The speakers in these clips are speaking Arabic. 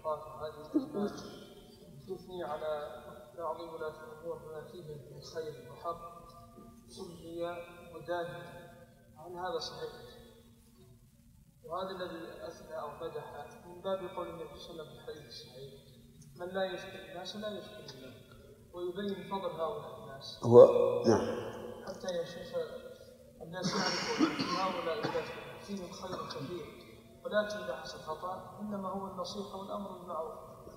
هذه الأزمان تثني على بعض ولاة الأمور بما فيهم من خير وحق سمي ودانه، هل هذا صحيح؟ وهذا الذي أثنى أو مدح من باب قول النبي صلى الله عليه وسلم في الحديث الصحيح: من لا يشكر الناس لا يشكر الله، ويبين فضل هؤلاء الناس. نعم. حتى يا شيخ الناس يعرفوا أن هؤلاء فيهم خير كثير، ولكن إذا حصل خطأ إنما هو النصيحة والأمر بالمعروف.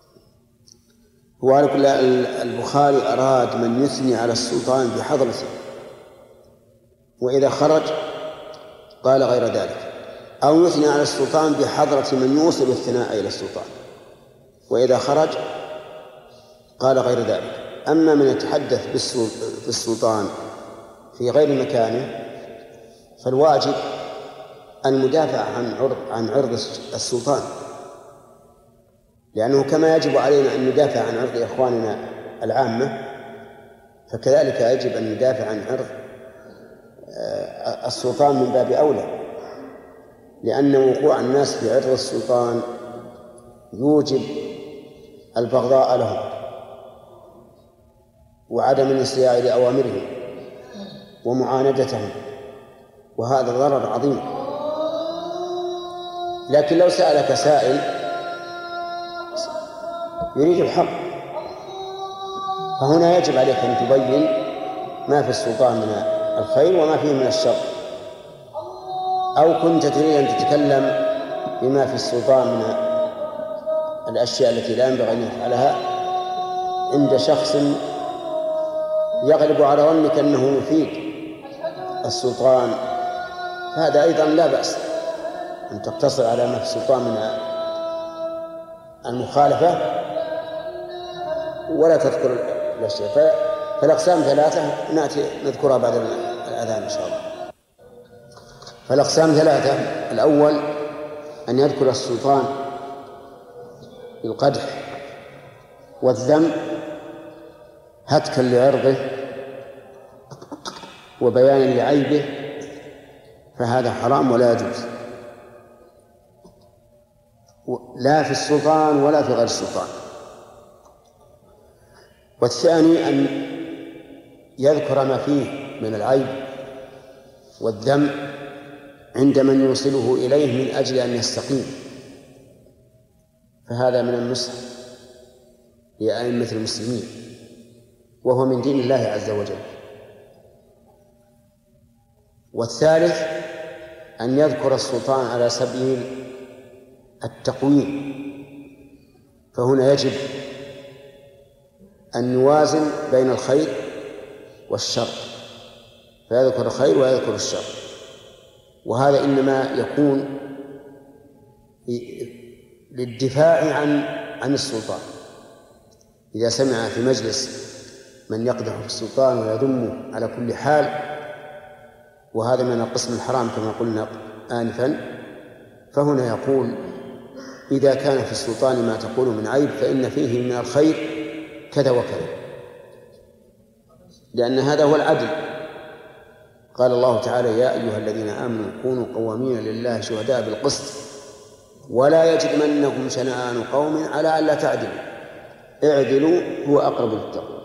هو على كل البخاري أراد من يثني على السلطان بحضرته، وإذا خرج قال غير ذلك، أو يثني على السلطان بحضرة من يوصل الثناء إلى السلطان، وإذا خرج قال غير ذلك. أما من يتحدث بالسلطان في غير مكانه فالواجب المدافع عن عرض السلطان، لأنه كما يجب علينا أن ندافع عن عرض إخواننا العامة فكذلك يجب أن ندافع عن عرض السلطان من باب أولى، لأن وقوع الناس في عرض السلطان يوجب البغضاء لهم وعدم الانصياع لأوامرهم ومعاندتهم، وهذا ضرر عظيم. لكن لو سألك سائل يريد الحق فهنا يجب عليك أن تبين ما في السلطان من الخير وما فيه من الشر، أو كنت تريد أن تتكلم بما في السلطان من الأشياء التي لا ينبغي أن يفعلها عند شخص يغلب على ظنك أنه يفيد السلطان، هذا أيضا لا بأس أن تقتصر على ما في السلطان من المخالفة ولا تذكر الأشياء. فالأقسام ثلاثة نذكرها بعد الأذان إن شاء الله. فالأقسام ثلاثة: الأول أن يذكر السلطان بالقدح والذم هتكا لعرضه وبيانا لعيبه، فهذا حرام ولا يجوز، لا في السلطان ولا في غير السلطان. والثاني أن يذكر ما فيه من العيب والذم عند من يوصله إليه من أجل أن يستقيم، فهذا من النصح لأئمة المسلمين وهو من دين الله عز وجل. والثالث أن يذكر السلطان على سبيل التقويم، فهنا يجب أن نوازن بين الخير والشر، فيذكر الخير ويذكر الشر، وهذا إنما يكون للدفاع عن السلطان. إذا سمع في مجلس من يقدح في السلطان ويذمه على كل حال، وهذا من القسم الحرام كما قلنا آنفا، فهنا يقول: إذا كان في السلطان ما تقول من عيب فإن فيه من الخير كذا وكذا، لأن هذا هو العدل. قال الله تعالى: يا أيها الذين آمنوا كونوا قوامين لله شهداء بالقسط ولا يجرمنكم شنآن قوم على ألا تعدلوا اعدلوا هو أقرب للتقوى.